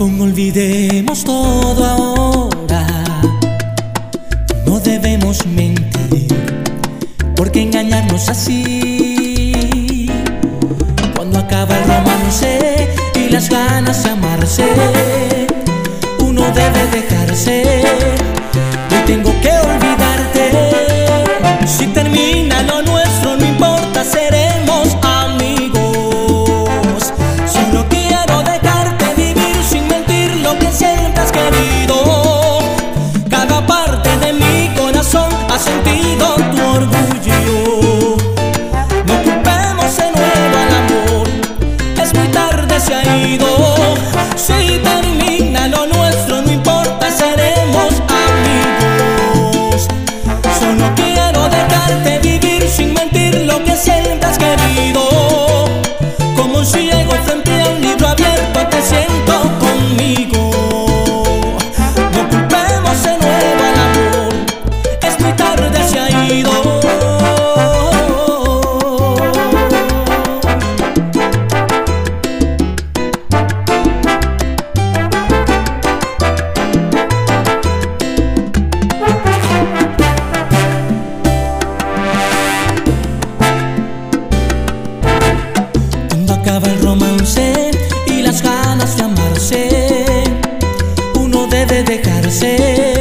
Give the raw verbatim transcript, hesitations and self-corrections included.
Olvidemos todo ahora. No debemos mentir, porque engañarnos así. Cuando acaba el romance y las ganas de amarse, uno debe dejarse. Hoy tengo que olvidarte. Si termina lo nuestro, no importa, seremos amigos. Solo quiero dejarte vivir sin mentir lo que siempre has querido. Cada parte de mi corazón ha sentido tu orgullo. No culpemos de nuevo al amor, es muy tarde, se ha ido. Si termina lo nuestro, no importa, seremos amigos. Solo quiero dejarte vivir sin mentir lo que siempre has querido. Como un ciego frente a un libro abierto, te siento conmigo. No culpemos de nuevo al amor, es muy tarde, se ha ido. Acaba el romance y las ganas de amarse, uno debe dejarse.